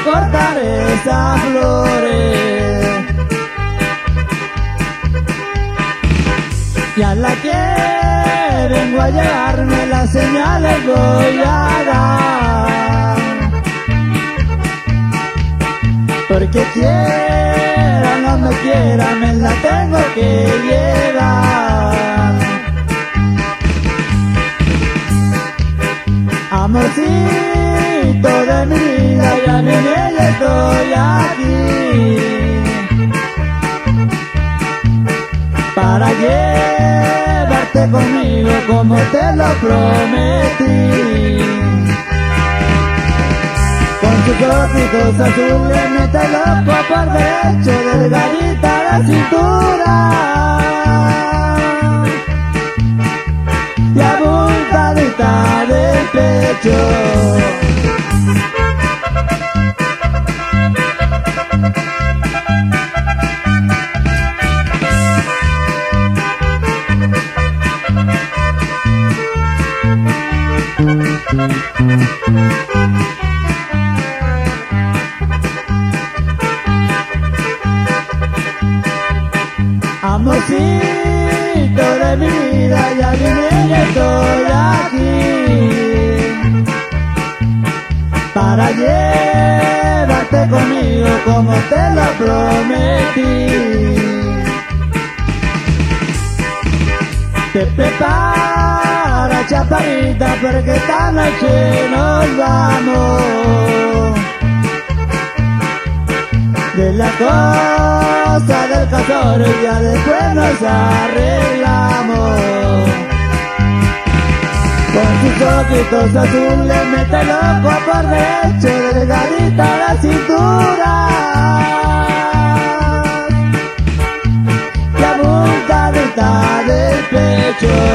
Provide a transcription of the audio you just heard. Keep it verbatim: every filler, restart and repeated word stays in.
cortar esas flores. Y a la que vengo a llegarme las señales voy a dar, porque quiera no me quiera me la tengo que llevar. Amorcito de mi vida, ya vine y estoy aquí para llevarte conmigo como te lo prometí. Con sus ojitos azules me te loco por derecho, delgadita la cintura y abultadita del pecho. Amorcito de mi vida, ya vine y estoy aquí para llevarte conmigo como te lo prometí. Te prepara, chaparrita, porque esta noche nos vamos de la cosa del castor y ya después nos arreglamos. Con sus ojitos azules mete loco por derecho, delgadita la cintura y abultadita del pecho.